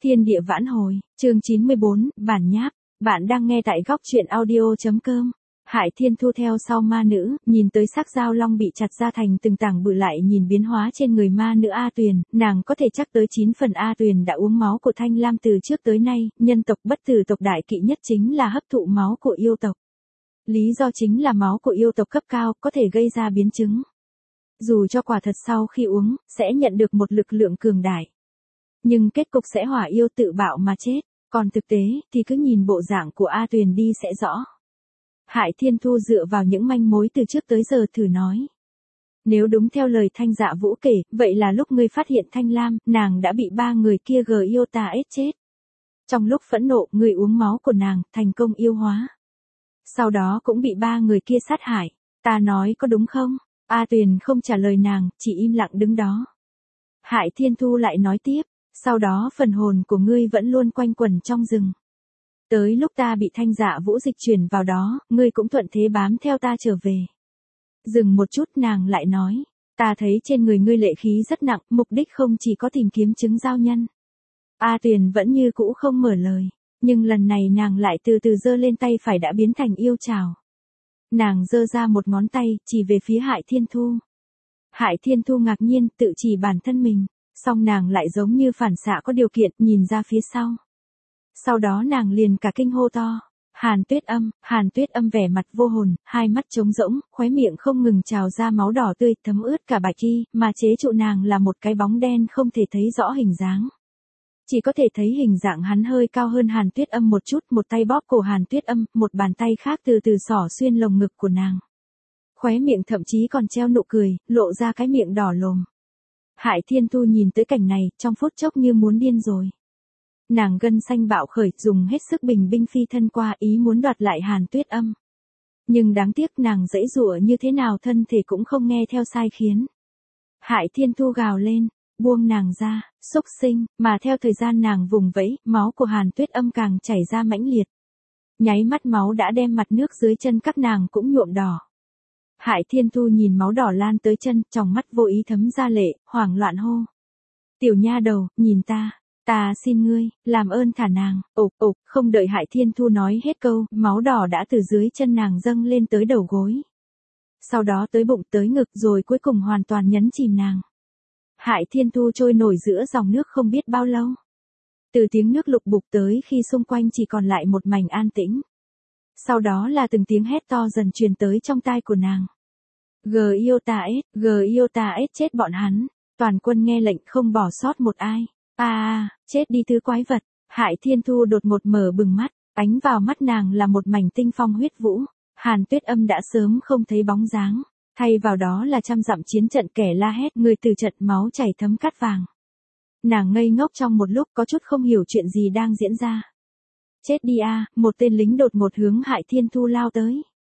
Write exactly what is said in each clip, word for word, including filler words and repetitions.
Thiên địa vãn hồi, chương chín mươi bốn, bản nháp. Bạn đang nghe tại góc truyện audio.com. Hải Thiên Thu theo sau ma nữ, nhìn tới xác dao long bị chặt ra thành từng tảng bự lại nhìn biến hóa trên người ma nữ A Tuyền, nàng có thể chắc tới chín phần A Tuyền đã uống máu của Thanh Lam từ trước tới nay, nhân tộc bất tử tộc đại kỵ nhất chính là hấp thụ máu của yêu tộc. Lý do chính là máu của yêu tộc cấp cao có thể gây ra biến chứng. Dù cho quả thật sau khi uống, sẽ nhận được một lực lượng cường đại. Nhưng kết cục sẽ hỏa yêu tự bạo mà chết, còn thực tế thì cứ nhìn bộ dạng của A Tuyền đi sẽ rõ. Hải Thiên Thu dựa vào những manh mối từ trước tới giờ thử nói. Nếu đúng theo lời Thanh Dạ Vũ kể, vậy là lúc ngươi phát hiện Thanh Lam, nàng đã bị ba người kia gờ yêu ta ết chết. Trong lúc phẫn nộ, ngươi uống máu của nàng, thành công yêu hóa. Sau đó cũng bị ba người kia sát hại, ta nói có đúng không? A Tuyền không trả lời nàng, chỉ im lặng đứng đó. Hải Thiên Thu lại nói tiếp, sau đó phần hồn của ngươi vẫn luôn quanh quẩn trong rừng. Tới lúc ta bị Thanh Dạ Vũ dịch chuyển vào đó, ngươi cũng thuận thế bám theo ta trở về. Dừng một chút nàng lại nói, ta thấy trên người ngươi lệ khí rất nặng, mục đích không chỉ có tìm kiếm chứng giao nhân. A Tuyền vẫn như cũ không mở lời, nhưng lần này nàng lại từ từ giơ lên tay phải đã biến thành yêu trảo. Nàng giơ ra một ngón tay, chỉ về phía Hải Thiên Thu. Hải Thiên Thu ngạc nhiên, tự chỉ bản thân mình, song nàng lại giống như phản xạ có điều kiện, nhìn ra phía sau. Sau đó nàng liền cả kinh hô to, Hàn Tuyết Âm, Hàn Tuyết Âm vẻ mặt vô hồn, hai mắt trống rỗng, khóe miệng không ngừng trào ra máu đỏ tươi, thấm ướt cả bạch y, mà chế trụ nàng là một cái bóng đen không thể thấy rõ hình dáng. Chỉ có thể thấy hình dạng hắn hơi cao hơn Hàn Tuyết Âm một chút, một tay bóp cổ Hàn Tuyết Âm, một bàn tay khác từ từ xỏ xuyên lồng ngực của nàng. Khóe miệng thậm chí còn treo nụ cười, lộ ra cái miệng đỏ lồm. Hải Thiên Thu nhìn tới cảnh này, trong phút chốc như muốn điên rồi. Nàng gân xanh bạo khởi, dùng hết sức bình binh phi thân qua, ý muốn đoạt lại Hàn Tuyết Âm. Nhưng đáng tiếc nàng giãy giụa như thế nào thân thể cũng không nghe theo sai khiến. Hải Thiên Thu gào lên, buông nàng ra, xúc sinh, mà theo thời gian nàng vùng vẫy, máu của Hàn Tuyết Âm càng chảy ra mãnh liệt. Nháy mắt máu đã đem mặt nước dưới chân các nàng cũng nhuộm đỏ. Hải Thiên Thu nhìn máu đỏ lan tới chân, trong mắt vô ý thấm ra lệ, hoảng loạn hô. Tiểu nha đầu, nhìn ta, ta xin ngươi, làm ơn thả nàng, ộp ộp, không đợi Hải Thiên Thu nói hết câu, máu đỏ đã từ dưới chân nàng dâng lên tới đầu gối. Sau đó tới bụng tới ngực rồi cuối cùng hoàn toàn nhấn chìm nàng. Hải Thiên Thu trôi nổi giữa dòng nước không biết bao lâu. Từ tiếng nước lục bục tới khi xung quanh chỉ còn lại một mảnh an tĩnh. Sau đó là từng tiếng hét to dần truyền tới trong tai của nàng. Gờ yêu ta ết, gờ yêu ta ết chết bọn hắn. Toàn quân nghe lệnh không bỏ sót một ai. À, à, chết đi thứ quái vật. Hải Thiên Thu đột ngột mở bừng mắt, ánh vào mắt nàng là một mảnh tinh phong huyết vũ. Hàn Tuyết Âm đã sớm không thấy bóng dáng. Thay vào đó là trăm dặm chiến trận kẻ la hét, người từ trận máu chảy thấm cát vàng. Nàng ngây ngốc trong một lúc có chút không hiểu chuyện gì đang diễn ra. Chết đi a, một tên lính đột ngột hướng Hải Thiên Thu lao tới.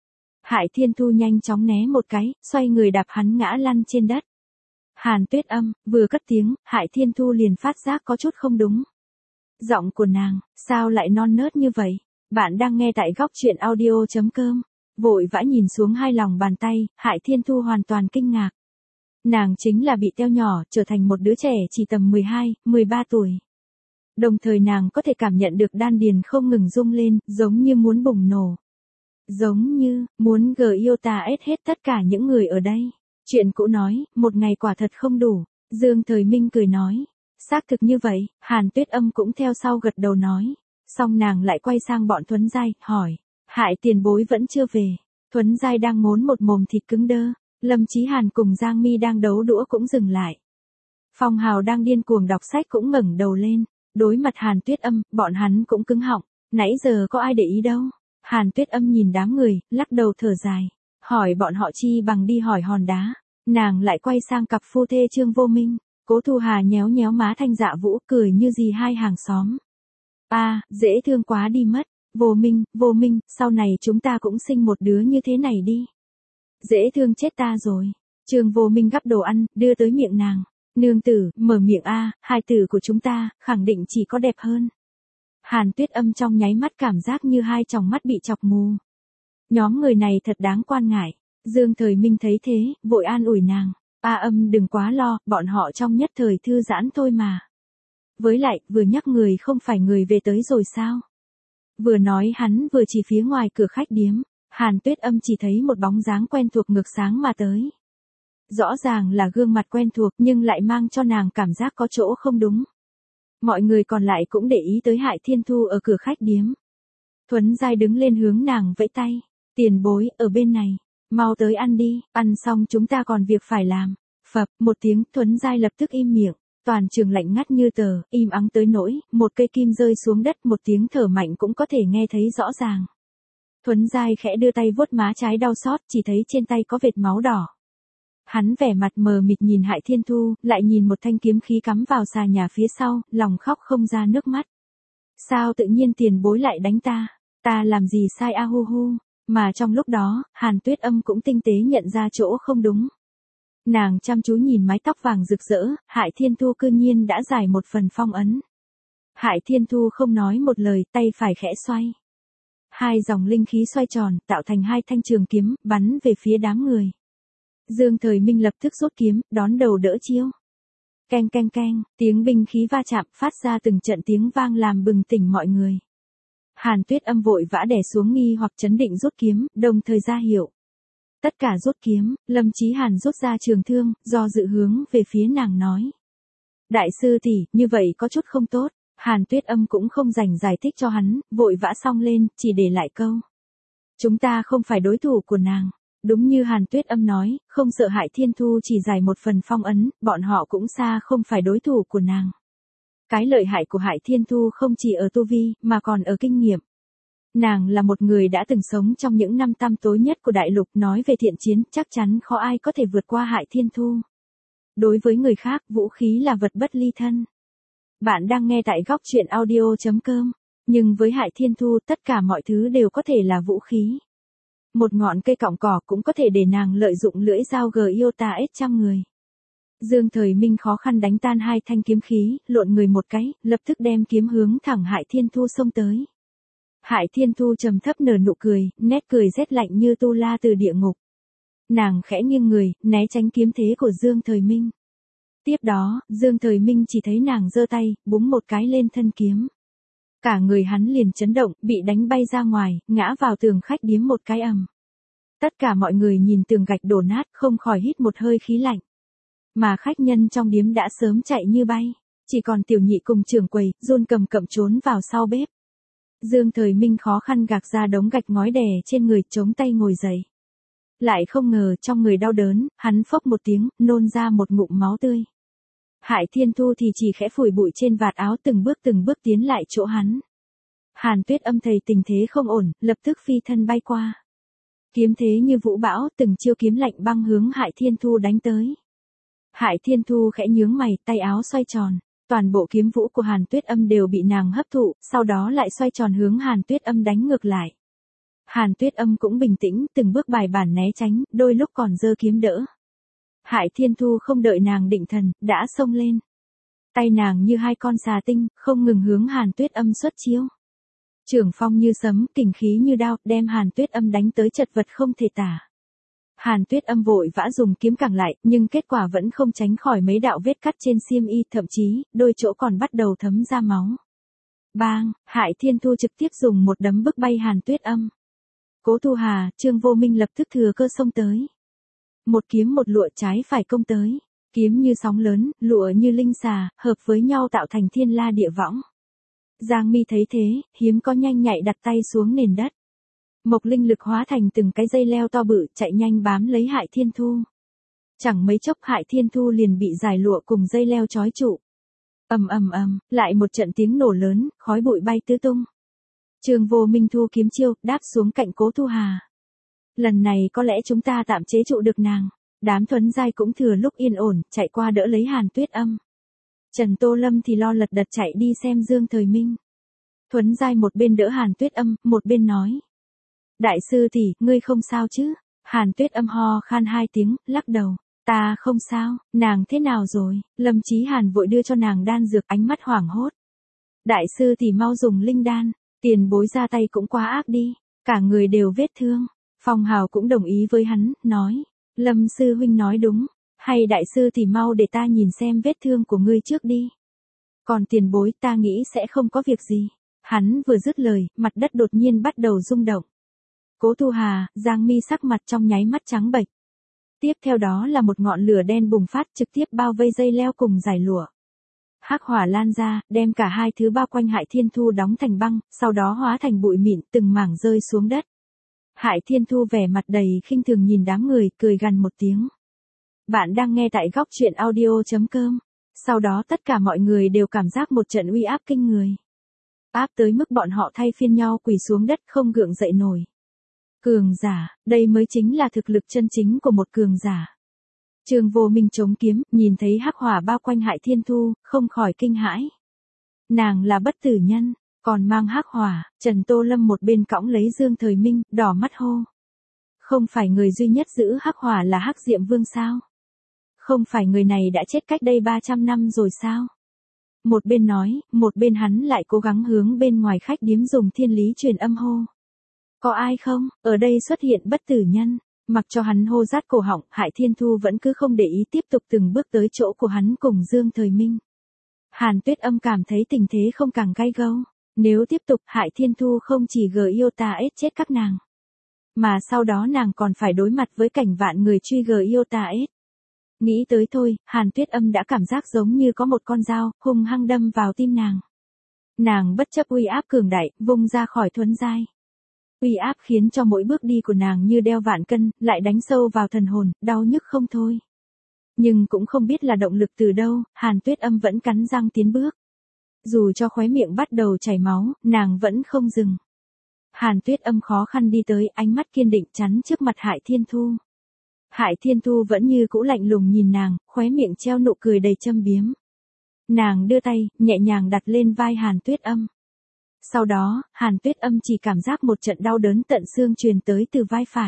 Hải Thiên Thu nhanh chóng né một cái, xoay người đạp hắn ngã lăn trên đất. Hàn Tuyết Âm, vừa cất tiếng, Hải Thiên Thu liền phát giác có chút không đúng. Giọng của nàng, sao lại non nớt như vậy? Bạn đang nghe tại góc truyện audio.com. Vội vã nhìn xuống hai lòng bàn tay, Hải Thiên Thu hoàn toàn kinh ngạc. Nàng chính là bị teo nhỏ, trở thành một đứa trẻ chỉ tầm mười hai, mười ba tuổi. Đồng thời nàng có thể cảm nhận được đan điền không ngừng rung lên, giống như muốn bùng nổ. Giống như, muốn gờ yêu ta ết hết tất cả những người ở đây. Chuyện cũ nói, một ngày quả thật không đủ. Dương Thời Minh cười nói. Xác thực như vậy, Hàn Tuyết Âm cũng theo sau gật đầu nói. Xong nàng lại quay sang bọn Thuấn Giai, hỏi. Hải tiền bối vẫn chưa về. Thuấn Giai đang ngốn một mồm thịt cứng đơ. Lâm Chí Hàn cùng Giang Mi đang đấu đũa cũng dừng lại. Phong Hào đang điên cuồng đọc sách cũng ngẩng đầu lên. Đối mặt Hàn Tuyết Âm, bọn hắn cũng cứng họng. Nãy giờ có ai để ý đâu. Hàn Tuyết Âm nhìn đám người, lắc đầu thở dài. Hỏi bọn họ chi bằng đi hỏi hòn đá. Nàng lại quay sang cặp phu thê Trương Vô Minh. Cố Thu Hà nhéo nhéo má Thanh Dạ Vũ, cười như gì hai hàng xóm. À, dễ thương quá đi mất. Vô Minh, Vô Minh, sau này chúng ta cũng sinh một đứa như thế này đi. Dễ thương chết ta rồi. Trương Vô Minh gắp đồ ăn, đưa tới miệng nàng. Nương tử, mở miệng a, hai tử của chúng ta, khẳng định chỉ có đẹp hơn. Hàn Tuyết Âm trong nháy mắt cảm giác như hai tròng mắt bị chọc mù. Nhóm người này thật đáng quan ngại. Dương Thời Minh thấy thế, vội an ủi nàng. A Âm đừng quá lo, bọn họ trong nhất thời thư giãn thôi mà. Với lại, vừa nhắc người không phải người về tới rồi sao? Vừa nói hắn vừa chỉ phía ngoài cửa khách điếm, Hàn Tuyết Âm chỉ thấy một bóng dáng quen thuộc ngược sáng mà tới. Rõ ràng là gương mặt quen thuộc nhưng lại mang cho nàng cảm giác có chỗ không đúng. Mọi người còn lại cũng để ý tới Hải Thiên Thu ở cửa khách điếm. Thuấn Giai đứng lên hướng nàng vẫy tay, tiền bối, ở bên này, mau tới ăn đi, ăn xong chúng ta còn việc phải làm. Phập, một tiếng, Thuấn Giai lập tức im miệng, toàn trường lạnh ngắt như tờ, im ắng tới nỗi, một cây kim rơi xuống đất, một tiếng thở mạnh cũng có thể nghe thấy rõ ràng. Thuấn Giai khẽ đưa tay vuốt má trái đau xót, chỉ thấy trên tay có vệt máu đỏ. Hắn vẻ mặt mờ mịt nhìn Hải Thiên Thu, lại nhìn một thanh kiếm khí cắm vào xà nhà phía sau, lòng khóc không ra nước mắt. Sao tự nhiên tiền bối lại đánh ta? Ta làm gì sai a hu hu? Mà trong lúc đó, Hàn Tuyết Âm cũng tinh tế nhận ra chỗ không đúng. Nàng chăm chú nhìn mái tóc vàng rực rỡ, Hải Thiên Thu cư nhiên đã giải một phần phong ấn. Hải Thiên Thu không nói một lời, tay phải khẽ xoay. Hai dòng linh khí xoay tròn, tạo thành hai thanh trường kiếm, bắn về phía đám người. Dương Thời Minh lập tức rút kiếm, đón đầu đỡ chiêu. Keng keng keng, tiếng binh khí va chạm phát ra từng trận tiếng vang làm bừng tỉnh mọi người. Hàn Tuyết Âm vội vã đè xuống nghi hoặc chấn định rút kiếm, đồng thời ra hiệu. Tất cả rút kiếm, Lâm Chí Hàn rút ra trường thương, do dự hướng về phía nàng nói. Đại sư tỷ, như vậy có chút không tốt. Hàn Tuyết Âm cũng không dành giải thích cho hắn, vội vã xong lên, chỉ để lại câu. Chúng ta không phải đối thủ của nàng. Đúng như Hàn Tuyết Âm nói, không sợ Hải Thiên Thu chỉ giải một phần phong ấn, bọn họ cũng xa không phải đối thủ của nàng. Cái lợi hại của Hải Thiên Thu không chỉ ở tu vi, mà còn ở kinh nghiệm. Nàng là một người đã từng sống trong những năm tăm tối nhất của đại lục, nói về thiện chiến, chắc chắn khó ai có thể vượt qua Hải Thiên Thu. Đối với người khác, vũ khí là vật bất ly thân. Bạn đang nghe tại góc truyện audio chấm com, nhưng với Hải Thiên Thu tất cả mọi thứ đều có thể là vũ khí. Một ngọn cây cọng cỏ cũng có thể để nàng lợi dụng lưỡi dao gờ yêu ta ết trăm người. Dương Thời Minh khó khăn đánh tan hai thanh kiếm khí, lộn người một cái, lập tức đem kiếm hướng thẳng Hải Thiên Thu xông tới. Hải Thiên Thu trầm thấp nở nụ cười, nét cười rét lạnh như tu la từ địa ngục. Nàng khẽ nghiêng người, né tránh kiếm thế của Dương Thời Minh. Tiếp đó, Dương Thời Minh chỉ thấy nàng giơ tay, búng một cái lên thân kiếm. Cả người hắn liền chấn động, bị đánh bay ra ngoài, ngã vào tường khách điếm một cái ầm. Tất cả mọi người nhìn tường gạch đổ nát, không khỏi hít một hơi khí lạnh. Mà khách nhân trong điếm đã sớm chạy như bay, chỉ còn tiểu nhị cùng trưởng quầy, run cầm cậm trốn vào sau bếp. Dương Thời Minh khó khăn gạc ra đống gạch ngói đè trên người, chống tay ngồi dậy. Lại không ngờ trong người đau đớn, hắn phốc một tiếng, nôn ra một ngụm máu tươi. Hải Thiên Thu thì chỉ khẽ phủi bụi trên vạt áo, từng bước từng bước tiến lại chỗ hắn. Hàn Tuyết Âm thấy tình thế không ổn, lập tức phi thân bay qua. Kiếm thế như vũ bão, từng chiêu kiếm lạnh băng hướng Hải Thiên Thu đánh tới. Hải Thiên Thu khẽ nhướng mày, tay áo xoay tròn. Toàn bộ kiếm vũ của Hàn Tuyết Âm đều bị nàng hấp thụ, sau đó lại xoay tròn hướng Hàn Tuyết Âm đánh ngược lại. Hàn Tuyết Âm cũng bình tĩnh, từng bước bài bản né tránh, đôi lúc còn giơ kiếm đỡ. Hải Thiên Thu không đợi nàng định thần, đã xông lên. Tay nàng như hai con xà tinh, không ngừng hướng Hàn Tuyết Âm xuất chiêu. Trường phong như sấm, kình khí như đao, đem Hàn Tuyết Âm đánh tới chật vật không thể tả. Hàn Tuyết Âm vội vã dùng kiếm cản lại, nhưng kết quả vẫn không tránh khỏi mấy đạo vết cắt trên xiêm y, thậm chí, đôi chỗ còn bắt đầu thấm ra máu. Bang, Hải Thiên Thu trực tiếp dùng một đấm bức bay Hàn Tuyết Âm. Cố Thu Hà, Trương Vô Minh lập tức thừa cơ xông tới. Một kiếm một lụa trái phải công tới, kiếm như sóng lớn, lụa như linh xà, hợp với nhau tạo thành thiên la địa võng. Giang Mi thấy thế, hiếm có nhanh nhạy đặt tay xuống nền đất. Mộc linh lực hóa thành từng cái dây leo to bự, chạy nhanh bám lấy Hải Thiên Thu. Chẳng mấy chốc Hải Thiên Thu liền bị giải lụa cùng dây leo trói trụ. Ầm ầm ầm, lại một trận tiếng nổ lớn, khói bụi bay tứ tung. Trương Vô Minh thu kiếm chiêu, đáp xuống cạnh Cố Thu Hà. Lần này có lẽ chúng ta tạm chế trụ được nàng. Đám Thuấn Giai cũng thừa lúc yên ổn, chạy qua đỡ lấy Hàn Tuyết Âm. Trần Tô Lâm thì lo lật đật chạy đi xem Dương Thời Minh. Thuấn Giai một bên đỡ Hàn Tuyết Âm, một bên nói. Đại sư tỷ, ngươi không sao chứ? Hàn Tuyết Âm ho khan hai tiếng, lắc đầu. Ta không sao, nàng thế nào rồi? Lâm Chí Hàn vội đưa cho nàng đan dược, ánh mắt hoảng hốt. Đại sư tỷ mau dùng linh đan, tiền bối ra tay cũng quá ác đi, cả người đều vết thương. Phong Hào cũng đồng ý với hắn, nói. Lâm sư huynh nói đúng, hay đại sư tỷ mau để ta nhìn xem vết thương của ngươi trước đi. Còn tiền bối ta nghĩ sẽ không có việc gì. Hắn vừa dứt lời, mặt đất đột nhiên bắt đầu rung động. Cố Thu Hà, Giang Mi sắc mặt trong nháy mắt trắng bệch. Tiếp theo đó là một ngọn lửa đen bùng phát trực tiếp bao vây dây leo cùng giải lụa. Hắc hỏa lan ra, đem cả hai thứ bao quanh Hải Thiên Thu đóng thành băng, sau đó hóa thành bụi mịn từng mảng rơi xuống đất. Hải Thiên Thu vẻ mặt đầy khinh thường nhìn đám người, cười gằn một tiếng. Bạn đang nghe tại góc truyện audio chấm com. Sau đó tất cả mọi người đều cảm giác một trận uy áp kinh người. Áp tới mức bọn họ thay phiên nhau quỳ xuống đất không gượng dậy nổi. Cường giả, đây mới chính là thực lực chân chính của một cường giả. Trương Vô Minh chống kiếm, nhìn thấy hắc hỏa bao quanh Hải Thiên Thu, không khỏi kinh hãi. Nàng là bất tử nhân, còn mang hắc hỏa. Trần Tô Lâm một bên cõng lấy Dương Thời Minh, đỏ mắt hô. Không phải người duy nhất giữ hắc hỏa là Hắc Diệm Vương sao? Không phải người này đã chết cách đây ba trăm năm rồi sao? Một bên nói, một bên hắn lại cố gắng hướng bên ngoài khách điếm dùng thiên lý truyền âm hô. Có ai không? Ở đây xuất hiện bất tử nhân. Mặc cho hắn hô rát cổ họng, Hải Thiên Thu vẫn cứ không để ý tiếp tục từng bước tới chỗ của hắn cùng Dương Thời Minh. Hàn Tuyết Âm cảm thấy tình thế không càng gay gâu. Nếu tiếp tục, Hải Thiên Thu không chỉ gờ yêu ta ết chết các nàng. Mà sau đó nàng còn phải đối mặt với cảnh vạn người truy gờ yêu ta ết. Nghĩ tới thôi, Hàn Tuyết Âm đã cảm giác giống như có một con dao, hung hăng đâm vào tim nàng. Nàng bất chấp uy áp cường đại, vung ra khỏi thuấn giai. Uy áp khiến cho mỗi bước đi của nàng như đeo vạn cân, lại đánh sâu vào thần hồn, đau nhức không thôi. Nhưng cũng không biết là động lực từ đâu, Hàn Tuyết Âm vẫn cắn răng tiến bước. Dù cho khóe miệng bắt đầu chảy máu, nàng vẫn không dừng. Hàn Tuyết Âm khó khăn đi tới, ánh mắt kiên định chắn trước mặt Hải Thiên Thu. Hải Thiên Thu vẫn như cũ lạnh lùng nhìn nàng, khóe miệng treo nụ cười đầy châm biếm. Nàng đưa tay, nhẹ nhàng đặt lên vai Hàn Tuyết Âm. Sau đó, Hàn Tuyết Âm chỉ cảm giác một trận đau đớn tận xương truyền tới từ vai phải.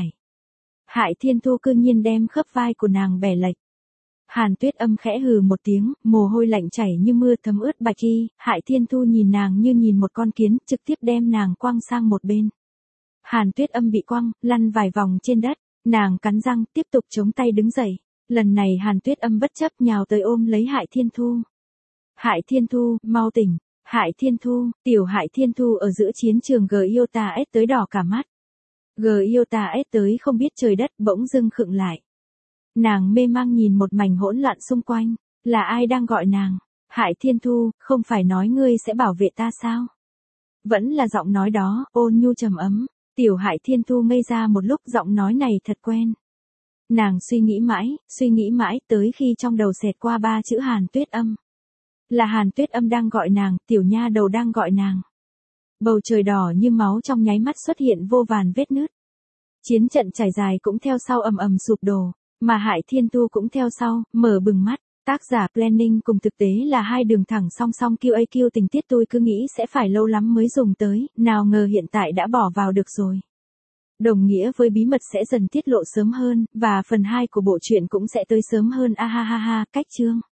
Hải Thiên Thu cư nhiên đem khớp vai của nàng bẻ lệch. Hàn Tuyết Âm khẽ hừ một tiếng, mồ hôi lạnh chảy như mưa thấm ướt bạch y, Hải Thiên Thu nhìn nàng như nhìn một con kiến, trực tiếp đem nàng quăng sang một bên. Hàn Tuyết Âm bị quăng, lăn vài vòng trên đất, nàng cắn răng, tiếp tục chống tay đứng dậy. Lần này Hàn Tuyết Âm bất chấp nhào tới ôm lấy Hải Thiên Thu. Hải Thiên Thu, mau tỉnh. Hải Thiên Thu, tiểu Hải Thiên Thu ở giữa chiến trường G Iota S tới đỏ cả mắt. G Iota S tới không biết trời đất bỗng dưng khựng lại. Nàng mê mang nhìn một mảnh hỗn loạn xung quanh, là ai đang gọi nàng? Hải Thiên Thu, không phải nói ngươi sẽ bảo vệ ta sao? Vẫn là giọng nói đó, ôn nhu trầm ấm. Tiểu Hải Thiên Thu ngây ra một lúc, giọng nói này thật quen. Nàng suy nghĩ mãi, suy nghĩ mãi tới khi trong đầu xẹt qua ba chữ Hàn Tuyết Âm. Là Hàn Tuyết Âm đang gọi nàng, tiểu nha đầu đang gọi nàng. Bầu trời đỏ như máu trong nháy mắt xuất hiện vô vàn vết nứt. Chiến trận trải dài cũng theo sau ầm ầm sụp đổ, mà Hải Thiên Thu cũng theo sau, mở bừng mắt. Tác giả planning cùng thực tế là hai đường thẳng song song Q A Q tình tiết tôi cứ nghĩ sẽ phải lâu lắm mới dùng tới, nào ngờ hiện tại đã bỏ vào được rồi. Đồng nghĩa với bí mật sẽ dần tiết lộ sớm hơn, và phần hai của bộ truyện cũng sẽ tới sớm hơn a ha ha ha, cách chương.